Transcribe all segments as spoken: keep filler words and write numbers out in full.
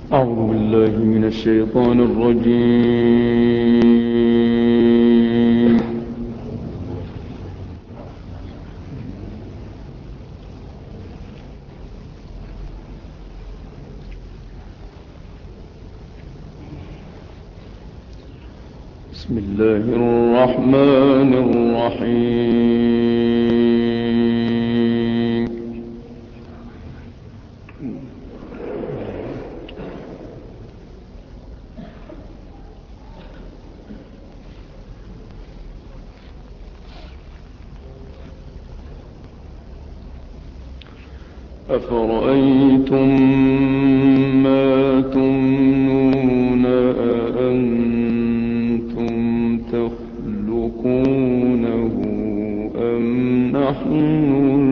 أعوذ بالله من الشيطان الرجيم. بسم الله الرحمن الرحيم. أفرأيتم ما تمنون أأنتم تخلقونه أم نحن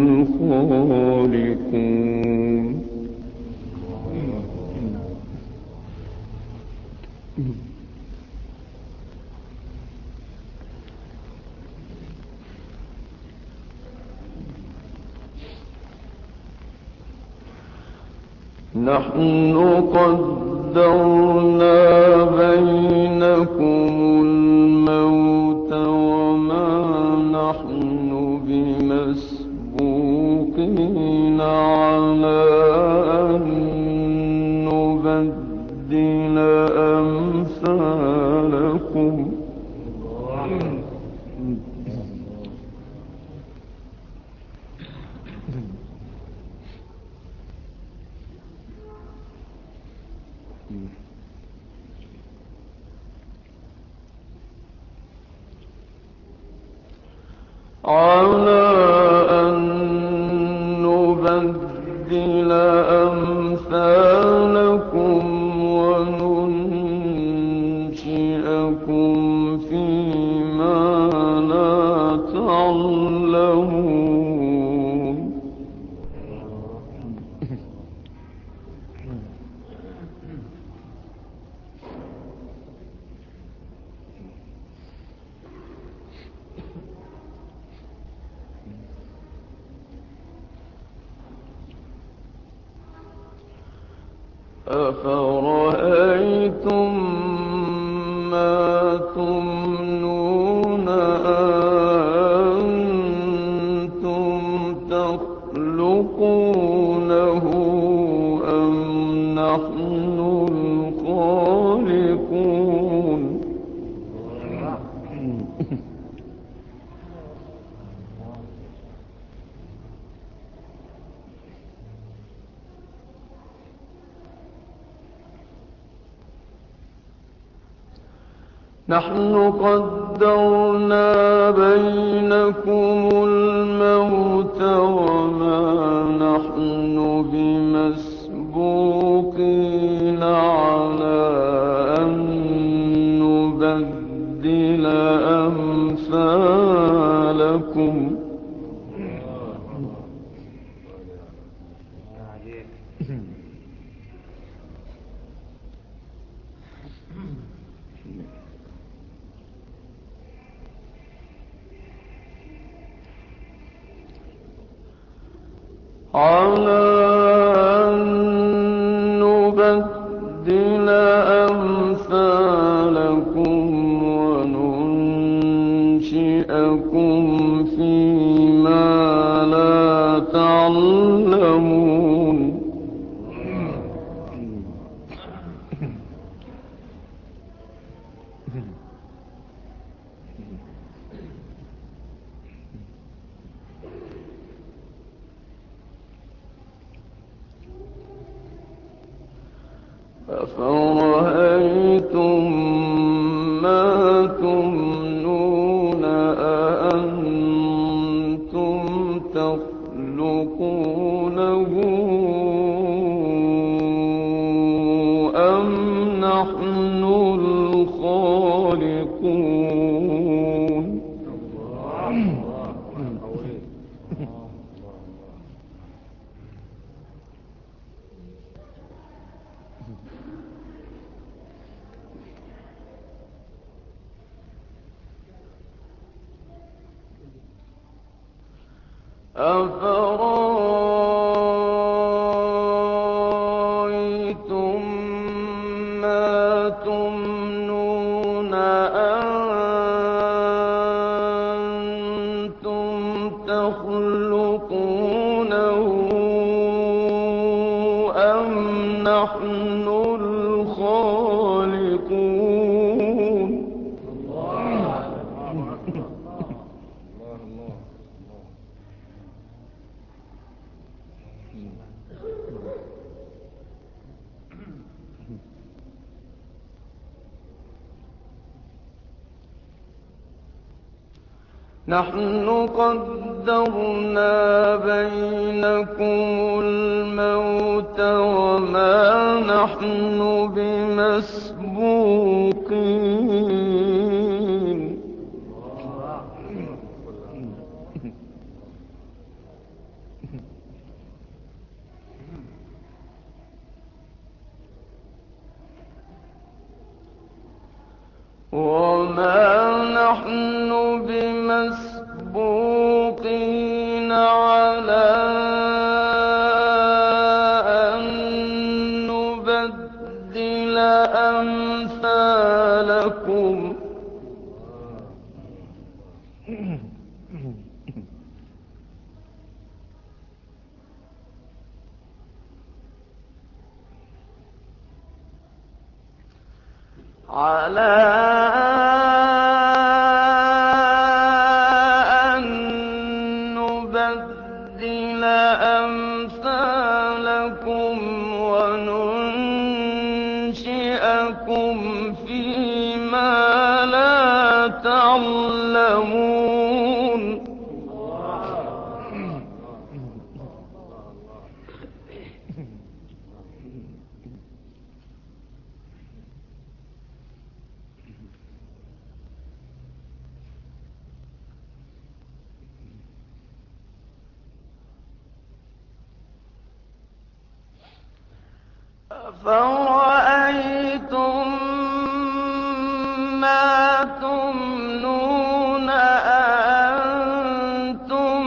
الخالقون. نحن قدرنا بينكم الموت وما نحن بمسبوقين على أن نبدل أمثالكم. على أن نبدل أمثالكم وننشئكم فيما لا تعلمون. أفرأيتم ما تمنون أأنتم تخلقونه أم نحن الخالقون. نحن قدرنا بينكم الموت وما نحن بمسبوقين على أن نبدل أمثالكم. على أن نبدل أمثالكم وننشئكم فيما لا تعلمون. أفرأيتم ما تمنون أأنتم تخلقونه أم نحن الخالقون. أفرأيتم تمنون أنتم تخلقونه أم نحن الخالقون نحن قدرنا بينكم الموت وما نحن بمسبوقين وما نحن بمسبوقين على أن نبدل أمثالكم على أن نبدل أمثالكم وننشئكم فيما لا تعلمون أفرأيتم ما تمنون أأنتم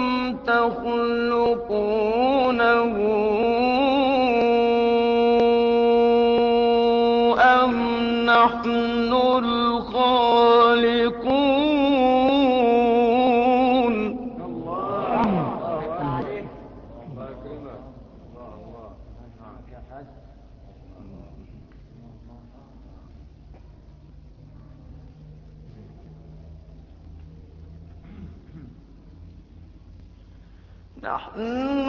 تخلقونه أم نحن الخالقون نحن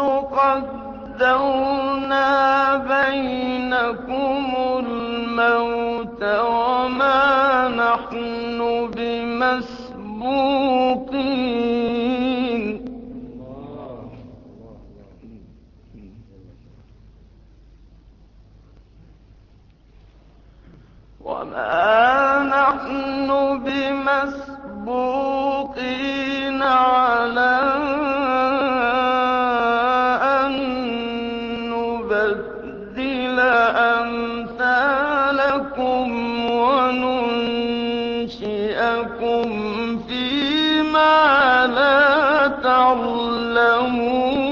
قدرنا بينكم الموت وما نحن بمسبوقين وما نحن بمسبوقين على أن نبدل أمثالكم وننشئكم فيما لا تعلمون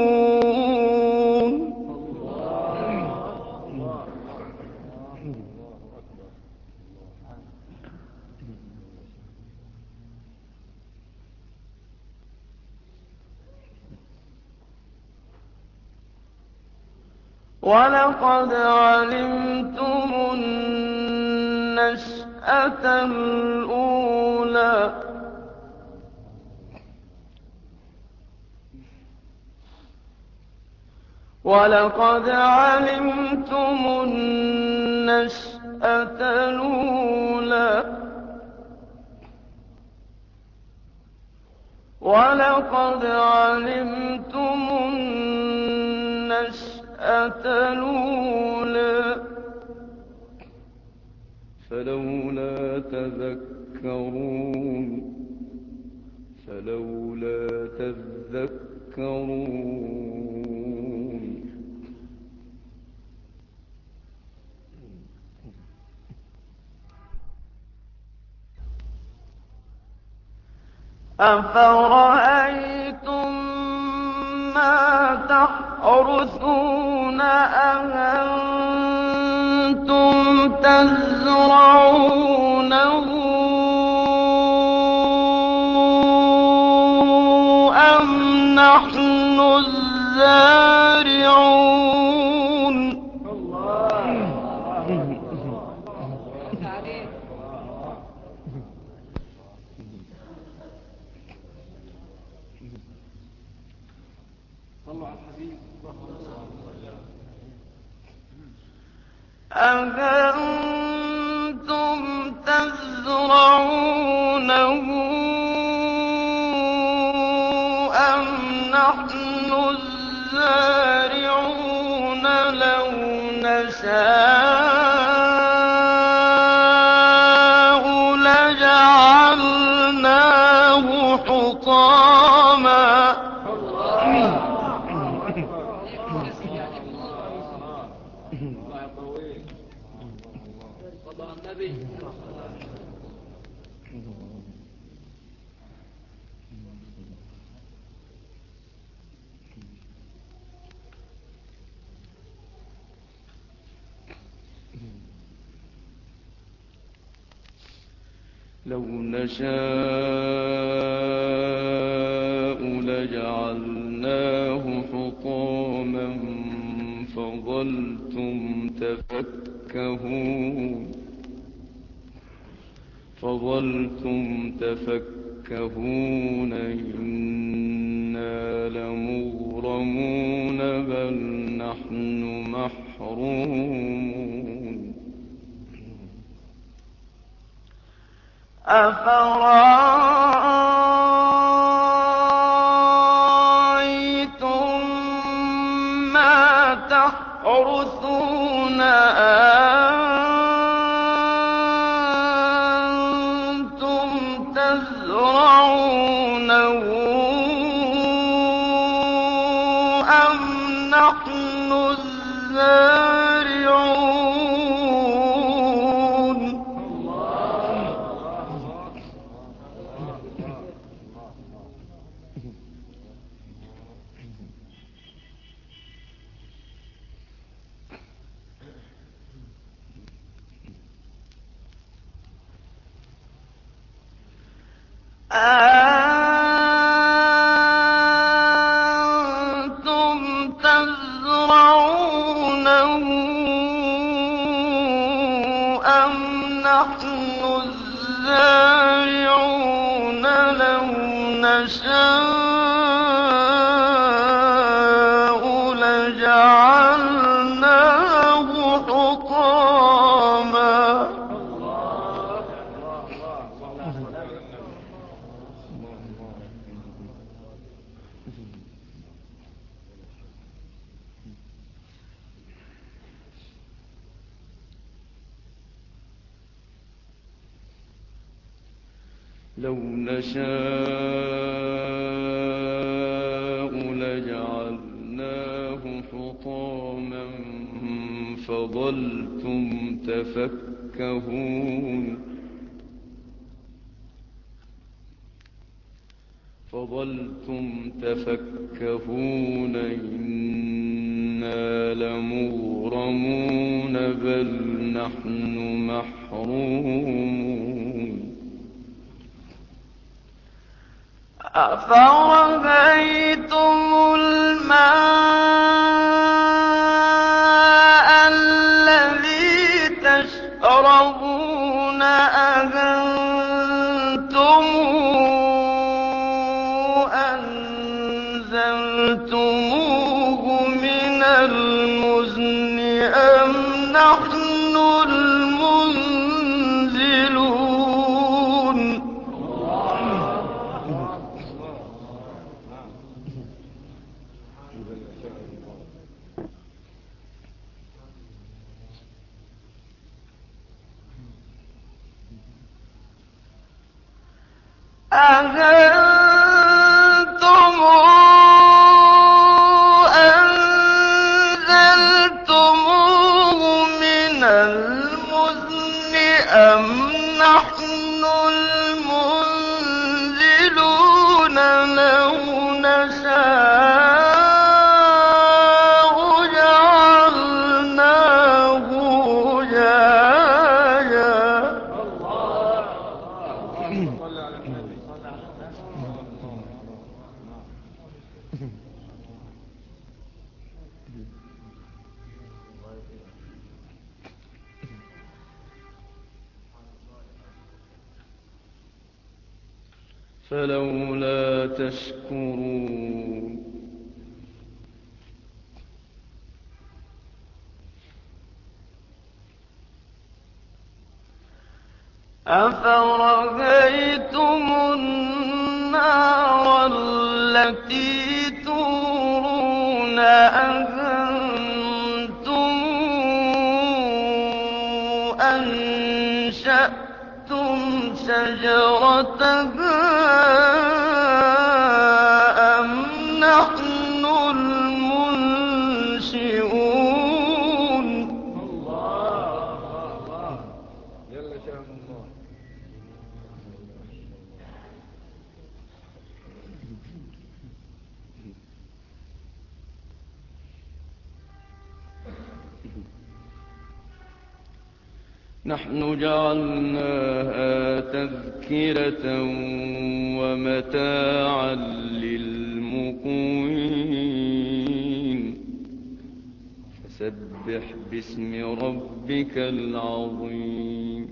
ولقد علمتم النشأة الأولى ولقد علمتم النشأة الأولى ولقد علمتم النشأة الأولى فلولا تذكرون فلولا تذكرون أفرأيتم ما تحرثون أأنتم تزرعونه أم نحن الزارعون أأنتم تزرعونه أم نحن الزارعون لو نشاء لجعلناه حطاما لو نشاء لجعلناه حطاما فظلتم تفكهون فظلتم تفكهون إنا لمغرمون بل نحن محرومون أفرأيتم ما تحرثون أنتم تزرعونه أم نحن الزارعون أأنتم تزرعونه أم نحن الزارعون لو نشاء لجعلناه حطاما لو نشاء لجعلناه حطاما فظلتم تفكهون فظلتم تفكهون إنا لمغرمون بل نحن محرومون أفرأيتم الماء الذي تشربون أأنتم أنزلتموه من المزن أم نحن المنزلون أأنتم أنزلتموه من المزن أم نحن المنزلون لو نشاء جعلناه جهنم فلولا تشكرون أفرأيتم النار التي تورون أأنتم أنشأتم شجرتها أم نحن المنشئون الله جل شأن الله. نحن جعلناها تذكرة ومتاعا للمقوين فسبح باسم ربك العظيم.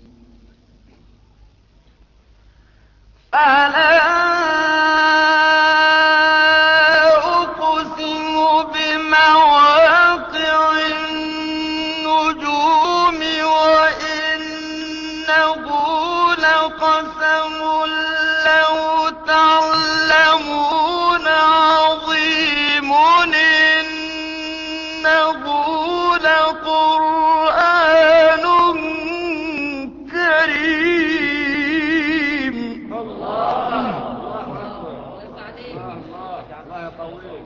فلا أقسم بمواقع النجوم وإنه لقسم لو تعلمون عظيم إنه لقرآن كريم. الله الله طويل.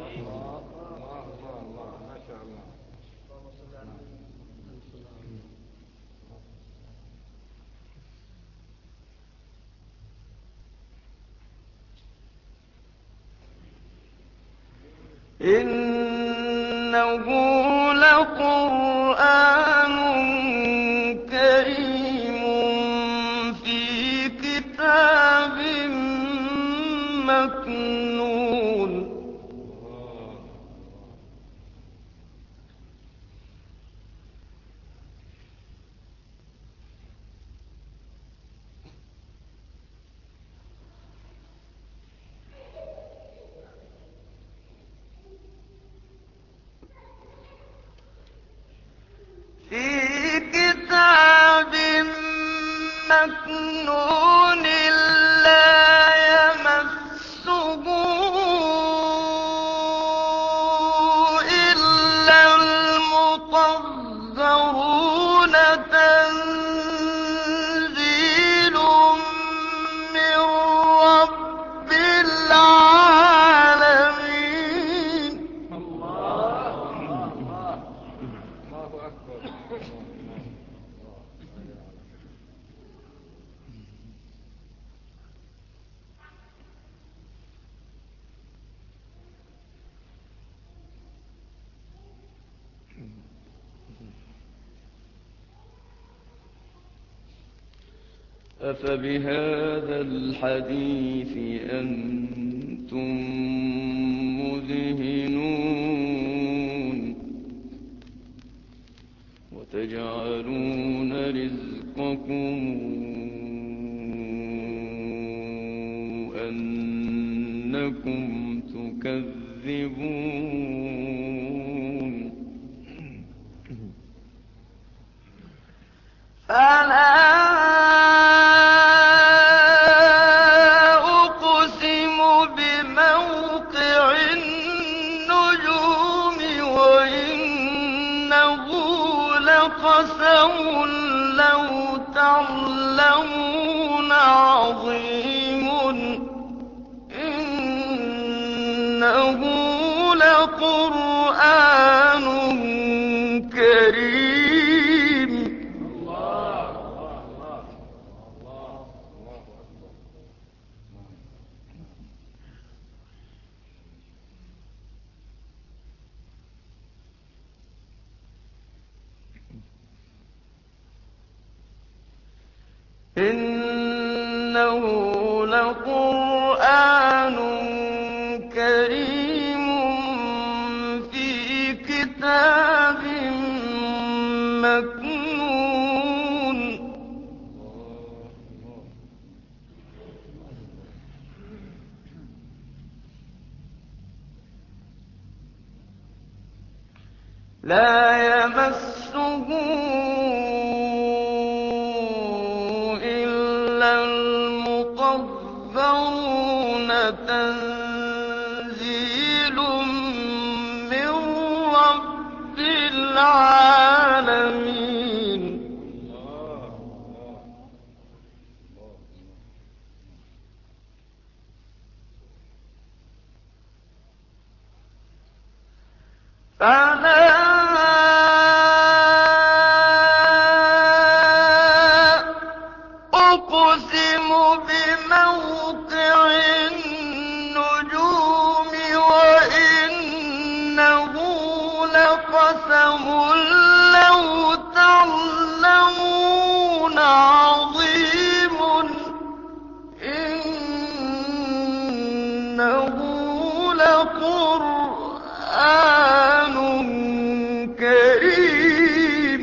ما شاء الله. إنه لقرآن كريم في كتاب مكنون. في كتاب مكنون لا يمسه إلا المطهرون تنزيل من رب العالمين. الله الله الله أكبر. أفبهذا الحديث أنتم مدهنون وتجعلون رزقكم أنكم تكذبون. فلا أقسم بموقع النجوم وإنه لقسم لو تعلمون عظيم إنه لقرآن كريم. الله الله الله الله أكبر. إنه لقرآن كريم في كتاب مكنون لا يمسه إلا المطهرون تنزيل من رب العالمين فلا أقسم بموقع النجوم وإنه لقسم لو تعلمون عظيم إنه لقرآن كريم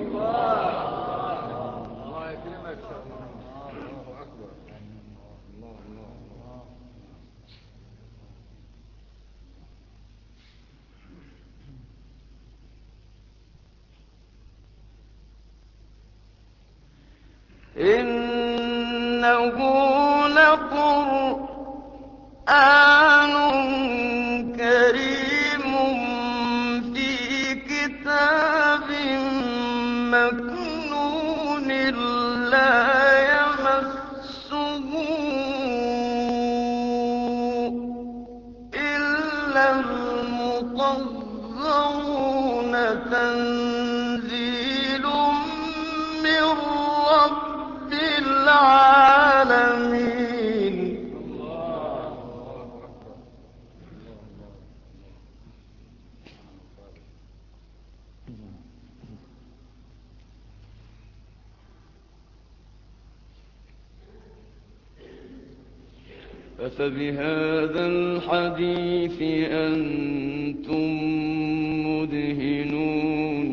إنه لقرآن كريم في كتاب مكنون لا يمسه إلا المطهرون تنزيل من رب العالمين أفبهذا الحديث أنتم مدهنون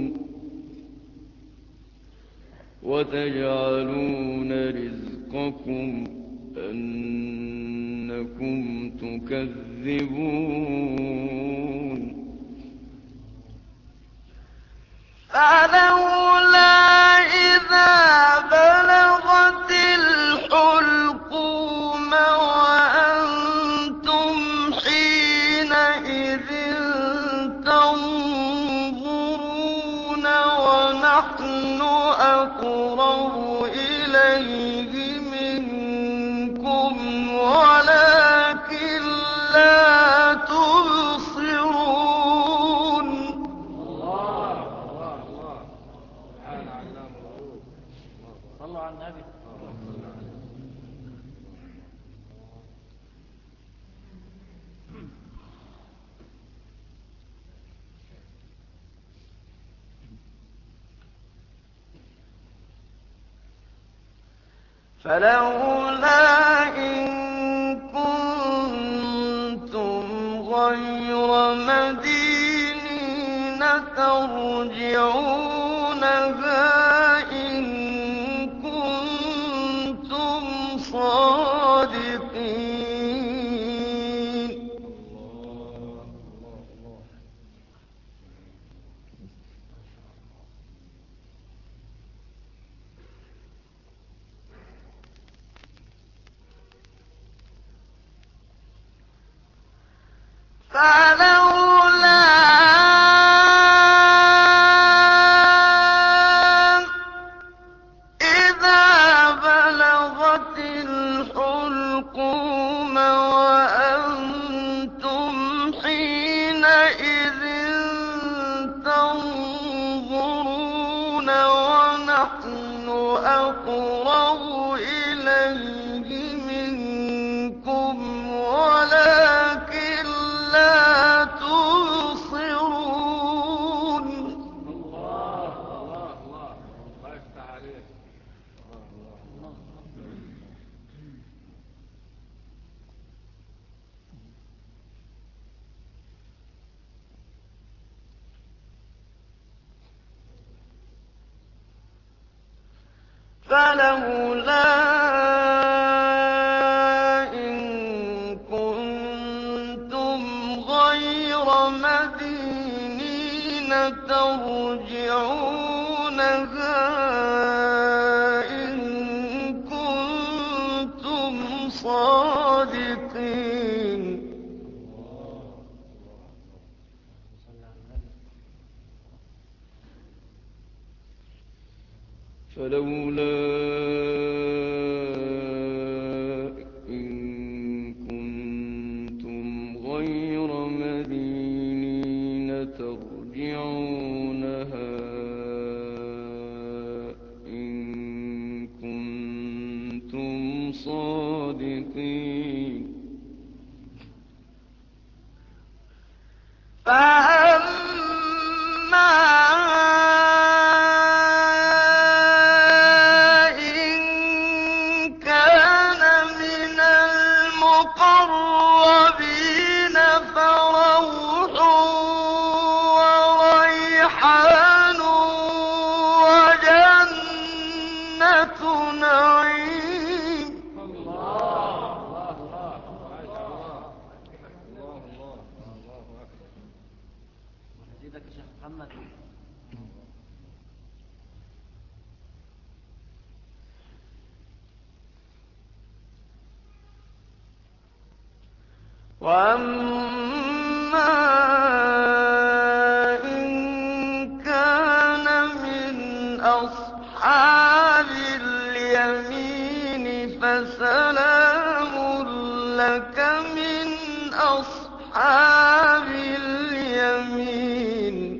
وتجعلون رزقكم أنكم تكذبون فلولا إذا بلغت الحلقوم وأنتم حينئذ تنظرون ونحن أقرب إليه منكم ولكن لا تبصرون صلوا على النبي. فلولا إن كنتم غير مدينين ترجعونها إن كنتم صادقين فلولا إذا بلغت الحلقوم وأنتم حينئذ تنظرون ونحن أقرب إليه منكم ولكن لا تبصرون الله الله الله الله يفتح عليك. فلولا إن كنتم غير مدينين ترجعونها إن كنتم صادقين. فلولا إن كنتم غير مدينين ترجعونها إن كنتم صادقين. فأما إن كان من المقربين فروح وريحان وجنة نعيم. نزيدك يا شيخ محمد. وأما إن كان من أصحاب اليمين فسلام لك من أصحاب اليمين.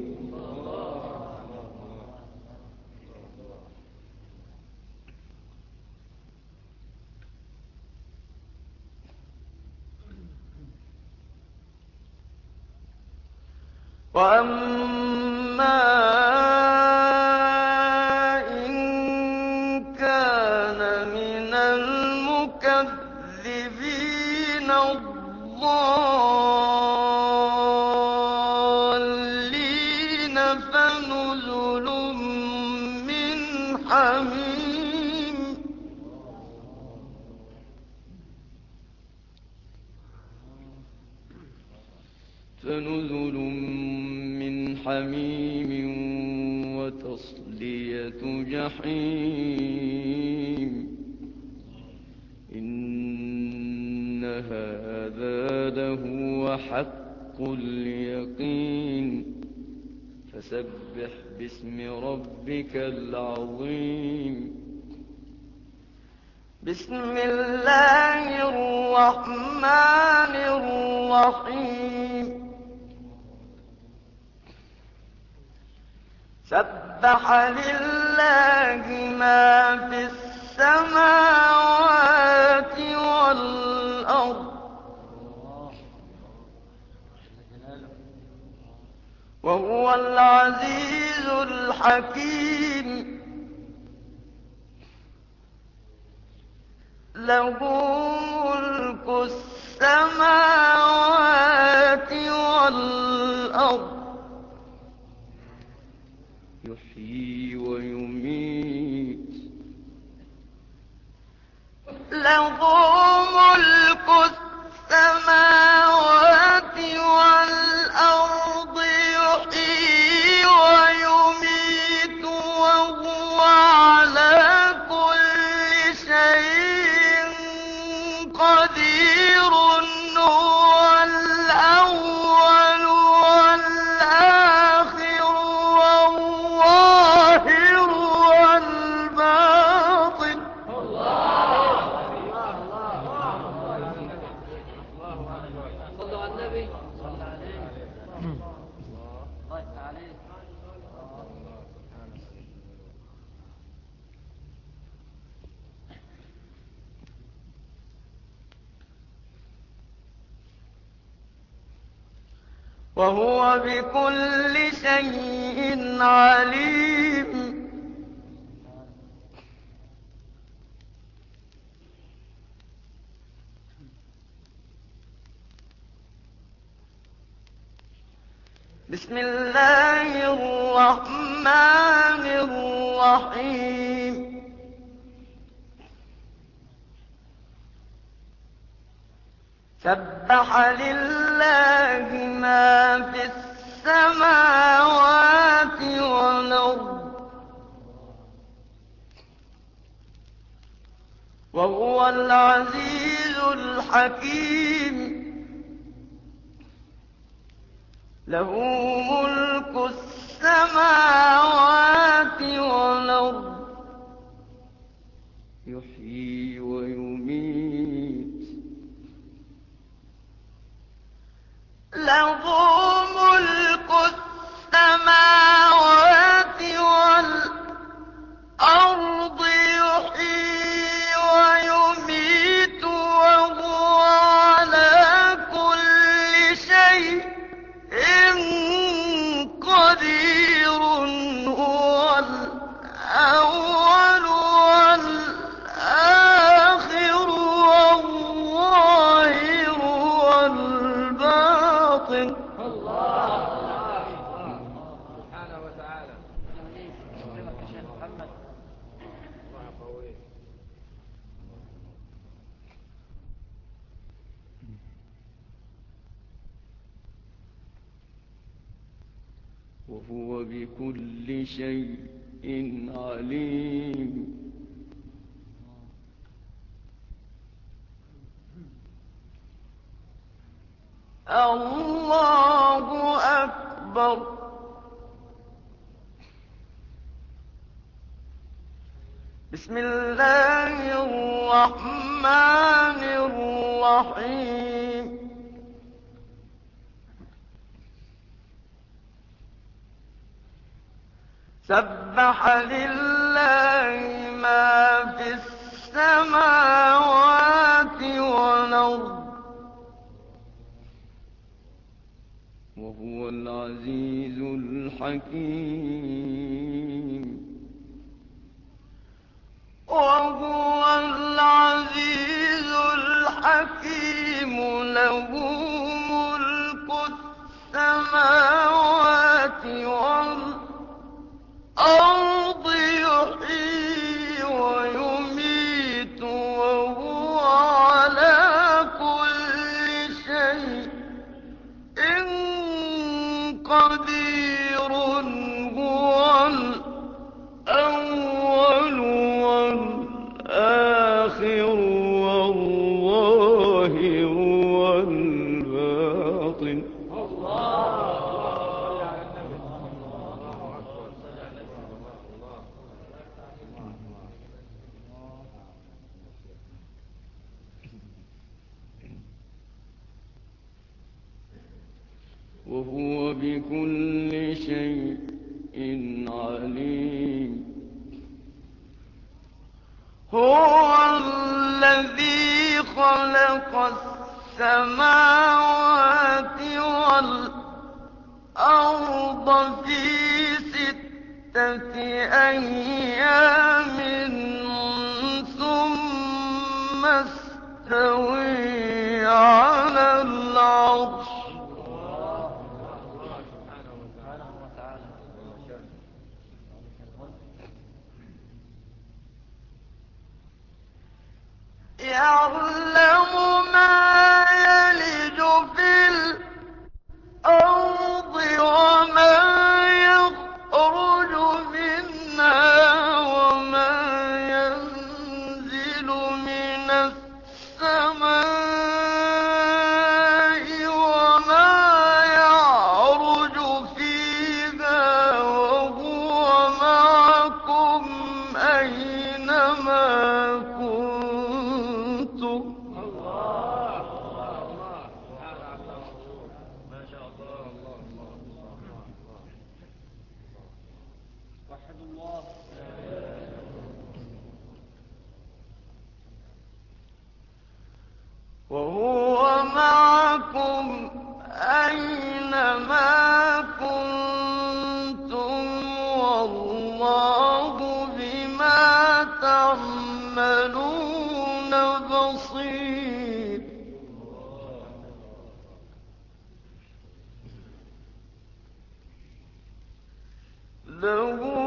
وأما إن كان من المكذبين الضالين فنزل من حميم. فنزل من حميم وتصلية جحيم. إن هذا لهو حق اليقين. فسبح باسم ربك العظيم. بسم الله الرحمن الرحيم. سبح لله ما في السماوات والأرض وهو العزيز الحكيم. له ملك السماوات والأرض يحيي ويميت. له ملك السماوات والأرض يحيي ويميت وهو على كل شيء قدير. هو الأول والآخر والظاهر والباطن. صلوا على النبي. صلى عليه. الله عليه. وهو بكل شيء عليم. بسم الله الرحمن الرحيم. سبح لله ما في السماوات والأرض وهو العزيز الحكيم له ملك السماوات والأرض يحيي ويميت له ملك السماوات والأرض يحيي ويميت وهو على كل شيء قدير هو الأول والآخر والظاهر والباطن. الله سبحانه وتعالى. وهو بكل شيء عليم. الله أكبر. بسم الله الرحمن الرحيم. سبح لله ما في السماوات والأرض وهو العزيز الحكيم. وهو العزيز الحكيم له ملك السماوات والأرض يحيي ويميت وهو على كل شيء قدير هو الأول والآخر والظاهر والباطن. وهو بكل شيء عليم. هو الذي خلق السماوات والأرض في ستة أيام ثم استوى على العرش. يعلم ما يلج في الأرض وما يخرج منها وما ينزل من السماء وما يعرج فيها وهو معكم أينما كنتم. وهو معكم أينما كنتم والله بما تعملون بصير. له